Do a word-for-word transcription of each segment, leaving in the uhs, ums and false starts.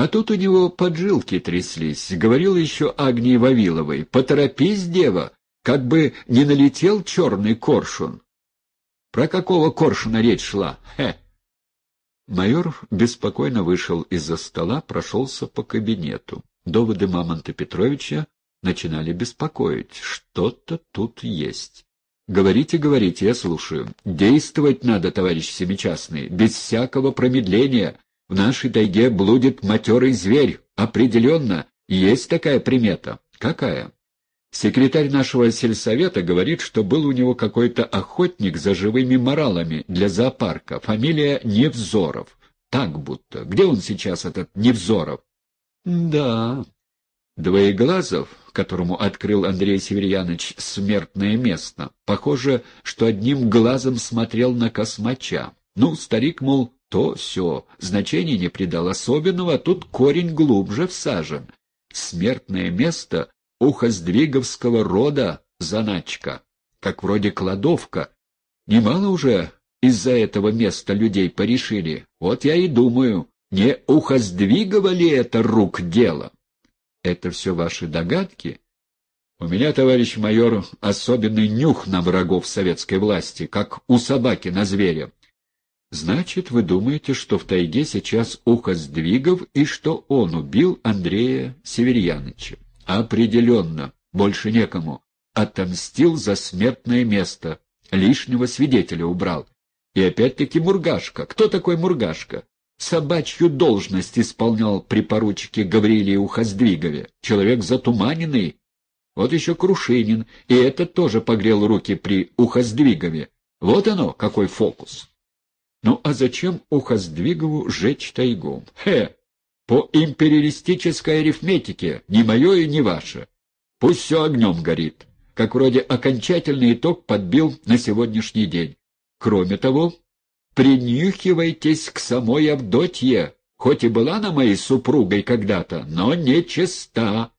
А тут у него поджилки тряслись. Говорил еще Агнии Вавиловой: «Поторопись, дева, как бы не налетел черный коршун». Про какого коршуна речь шла? Хе! Майор беспокойно вышел из-за стола, прошелся по кабинету. Доводы Мамонта Петровича начинали беспокоить. Что-то тут есть. «Говорите, говорите, я слушаю. Действовать надо, товарищ Семичастный, без всякого промедления. В нашей тайге блудит матерый зверь. Определенно. Есть такая примета». «Какая?» «Секретарь нашего сельсовета говорит, что был у него какой-то охотник за живыми моралами для зоопарка. Фамилия Невзоров. Так будто. Где он сейчас, этот Невзоров?» «Да...» Двоеглазов, которому открыл Андрей Северьяныч смертное место, похоже, что одним глазом смотрел на космача. Ну, старик, мол, то все, значения не придал особенного, а тут корень глубже всажен. Смертное место ухоздвиговского рода заначка, как вроде кладовка. Немало уже из-за этого места людей порешили. Вот я и думаю, не ухоздвигово ли это рук дело? Это все ваши догадки? У меня, товарищ майор, особенный нюх на врагов советской власти, как у собаки на зверя. Значит, вы думаете, что в тайге сейчас Ухоздвигов и что он убил Андрея Северьяныча? Определенно, больше некому. Отомстил за смертное место, лишнего свидетеля убрал. И опять-таки Мургашка. Кто такой Мургашка? Собачью должность исполнял при поручике Гавриле Ухоздвигове. Человек затуманенный. Вот еще Крушинин, и этот тоже погрел руки при Ухоздвигове. Вот оно, какой фокус. Ну а зачем Ухоздвигову жечь тайгу? Хе! По империалистической арифметике, ни мое и ни ваше. Пусть все огнем горит, как вроде окончательный итог подбил на сегодняшний день. Кроме того, принюхивайтесь к самой Авдотье, хоть и была она моей супругой когда-то, но не чиста.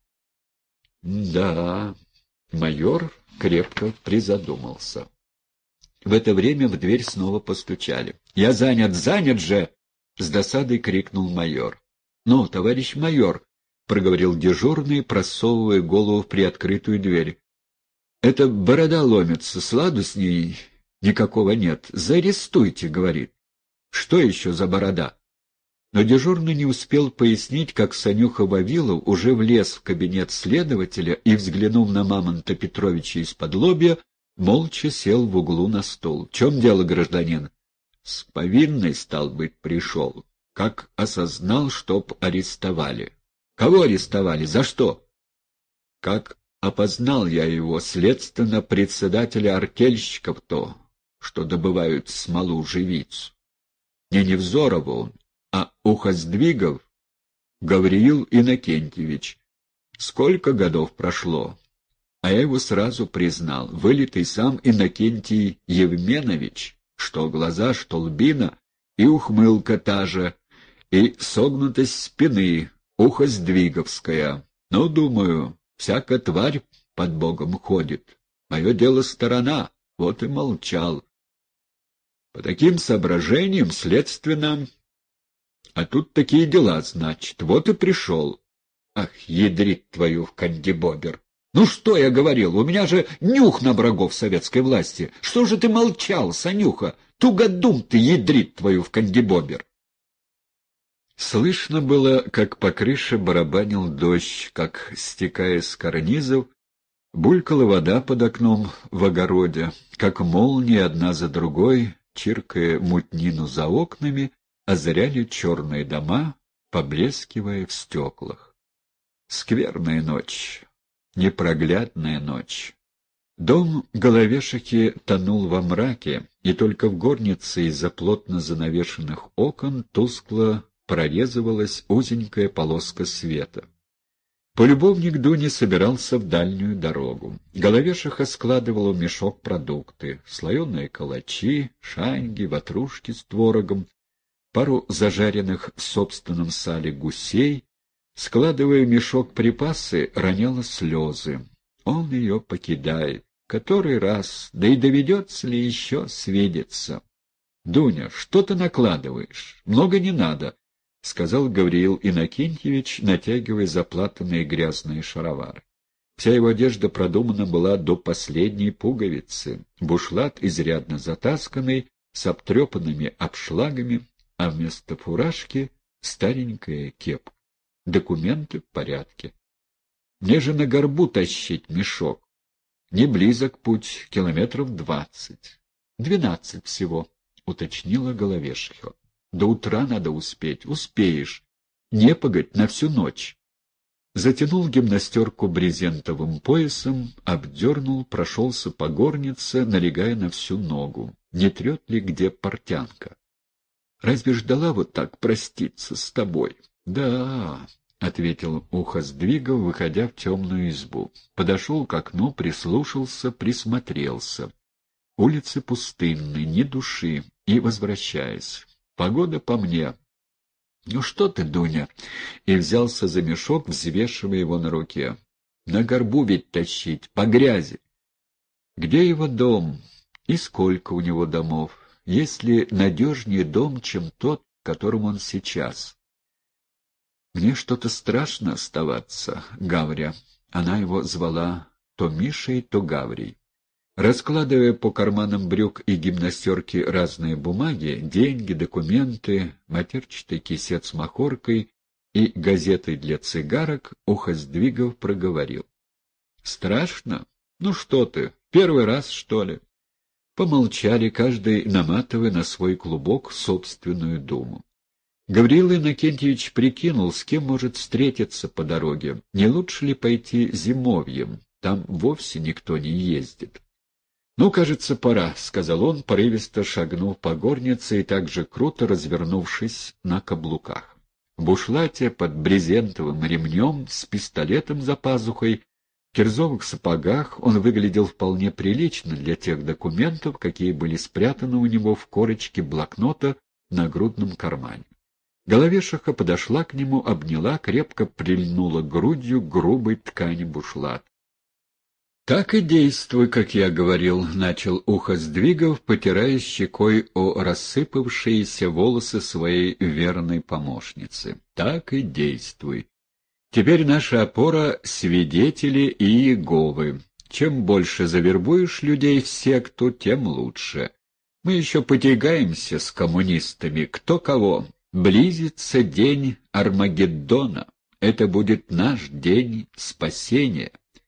Да, майор крепко призадумался. В это время в дверь снова постучали. «Я занят, занят же!» — с досадой крикнул майор. «Ну, товарищ майор», — проговорил дежурный, просовывая голову в приоткрытую дверь. «Это борода ломится, сладу с ней никакого нет. Заарестуйте», — говорит. «Что еще за борода?» Но дежурный не успел пояснить, как Санюха Вавилов уже влез в кабинет следователя и, взглянув на Мамонта Петровича из-под лобья, молча сел в углу на стол. «В чем дело, гражданин?» «С повинной, стал быть, пришел. Как осознал, чтоб арестовали». «Кого арестовали? За что?» «Как опознал я его, следственно, председателя артельщиков то, что добывают смолу-живицу. Не Невзорова он, а Ухоздвигов Гавриил Иннокентьевич. Сколько годов прошло, а я его сразу признал. Вылитый сам Иннокентий Евменович, что глаза, что лбина, и ухмылка та же, и согнутость спины Ухоздвиговская. Ну, думаю, всякая тварь под Богом ходит. Мое дело сторона, вот и молчал. По таким соображениям, следственно... А тут такие дела, значит, вот и пришел. Ах, ядрить твою в кандибобер! Ну что я говорил, у меня же нюх на врагов советской власти. Что же ты молчал, Санюха? Тугодум ты, ядрить твою в кандибобер! Слышно было, как по крыше барабанил дождь, как, стекая с карнизов, булькала вода под окном в огороде, как молнии одна за другой, чиркая мутнину за окнами, озаряли черные дома, поблескивая в стеклах. Скверная ночь, непроглядная ночь. Дом Головешихи тонул во мраке, и только в горнице из-за плотно занавешенных окон тускло прорезывалась узенькая полоска света. Полюбовник Дуни собирался в дальнюю дорогу. Головешиха складывала в мешок продукты: слоеные калачи, шаньги, ватрушки с творогом, пару зажаренных в собственном сале гусей. Складывая в мешок припасы, роняла слезы. Он ее покидает. Который раз, да и доведется ли еще свидеться? — Дуня, что ты накладываешь? Много не надо. — сказал Гавриил Иннокентьевич, натягивая заплатанные грязные шаровары. Вся его одежда продумана была до последней пуговицы, бушлат изрядно затасканный, с обтрепанными обшлагами, а вместо фуражки старенькая кепка. Документы в порядке. Мне же на горбу тащить мешок. Не близок путь, километров двадцать. Двенадцать всего, — уточнила Головешихова. До утра надо успеть. Успеешь. Не погодь на всю ночь. Затянул гимнастерку брезентовым поясом, обдернул, прошелся по горнице, налегая на всю ногу. Не трет ли где портянка? Разве ждала вот так проститься с тобой? Да, — ответил Ухоздвигов, выходя в темную избу. Подошел к окну, прислушался, присмотрелся. Улицы пустынны, ни души, и возвращаясь. Погода по мне. «Ну что ты, Дуня?» И взялся за мешок, взвешивая его на руке. «На горбу ведь тащить, по грязи». «Где его дом? И сколько у него домов? Есть ли надежнее дом, чем тот, в котором он сейчас?» «Мне что-то страшно оставаться, Гавря». Она его звала то Мишей, то Гаврей. Раскладывая по карманам брюк и гимнастерки разные бумаги, деньги, документы, матерчатый кисет с махоркой и газетой для цигарок, Ухоздвигов проговорил. — Страшно? Ну что ты, первый раз, что ли? Помолчали, каждый наматывая на свой клубок собственную думу. Гавриил Иннокентьевич прикинул, с кем может встретиться по дороге. Не лучше ли пойти зимовьем? Там вовсе никто не ездит. «Ну, кажется, пора», — сказал он, порывисто шагнув по горнице и так же круто развернувшись на каблуках. В бушлате под брезентовым ремнем, с пистолетом за пазухой, в кирзовых сапогах он выглядел вполне прилично для тех документов, какие были спрятаны у него в корочке блокнота на грудном кармане. Головешиха подошла к нему, обняла, крепко прильнула грудью к грубой ткани бушлата. «Так и действуй, как я говорил», — начал Ухоздвигов, потирая щекой о рассыпавшиеся волосы своей верной помощницы. «Так и действуй. Теперь наша опора — свидетели и Иеговы. Чем больше завербуешь людей в секту, тем лучше. Мы еще потягаемся с коммунистами, кто кого. Близится день Армагеддона. Это будет наш день спасения».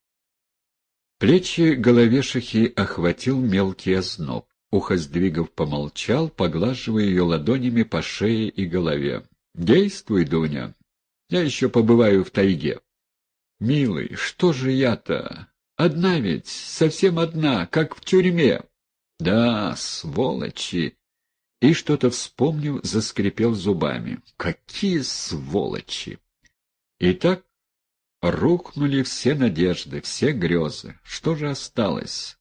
Плечи Головешихи охватил мелкий озноб. Ухоздвигов помолчал, поглаживая ее ладонями по шее и голове. — Действуй, Дуня. Я еще побываю в тайге. — Милый, что же я-то? Одна ведь, совсем одна, как в тюрьме. — Да, сволочи! И, что-то вспомнив, заскрипел зубами. — Какие сволочи! Итак, рухнули все надежды, все грезы. Что же осталось?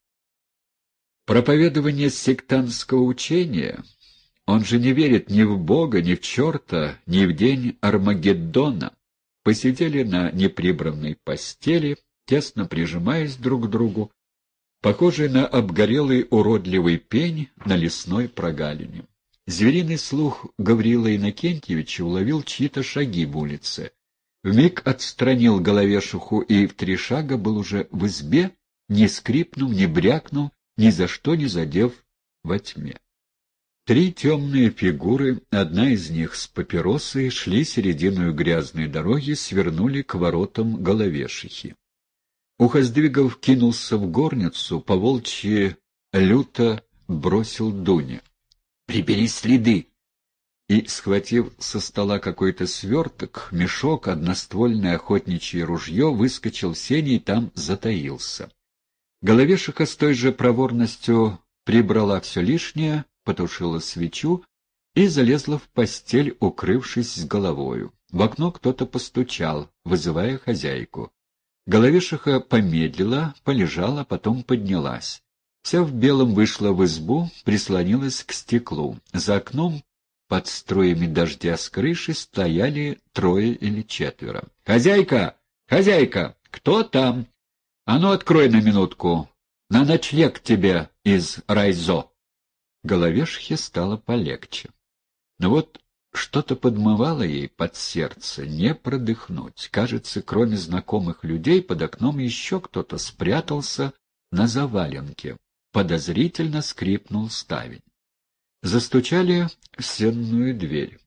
Проповедование сектантского учения? Он же не верит ни в Бога, ни в черта, ни в день Армагеддона. Посидели на неприбранной постели, тесно прижимаясь друг к другу, похожий на обгорелый уродливый пень на лесной прогалине. Звериный слух Гавриила Иннокентьевича уловил чьи-то шаги в улице. Вмиг отстранил Головешиху и в три шага был уже в избе, не скрипнув, не брякнув, ни за что не задев во тьме. Три темные фигуры, одна из них с папиросой, шли серединой грязной дороги, свернули к воротам Головешихи. Ухоздвигов кинулся в горницу, по-волчьи люто бросил Дуне. — Прибери следы! И, схватив со стола какой-то сверток, мешок, одноствольное охотничье ружье, выскочил в сени и там затаился. Головешиха с той же проворностью прибрала все лишнее, потушила свечу и залезла в постель, укрывшись с головою. В окно кто-то постучал, вызывая хозяйку. Головешиха помедлила, полежала, потом поднялась. Вся в белом вышла в избу, прислонилась к стеклу. За окном под струями дождя с крыши стояли трое или четверо. — Хозяйка! Хозяйка! Кто там? А ну, открой на минутку. На ночлег тебе из райзо. Головешихе стало полегче. Но вот Что-то подмывало ей под сердце, не продыхнуть. Кажется, кроме знакомых людей, под окном еще кто-то спрятался на заваленке. Подозрительно скрипнул ставень. Застучали в сенную дверь.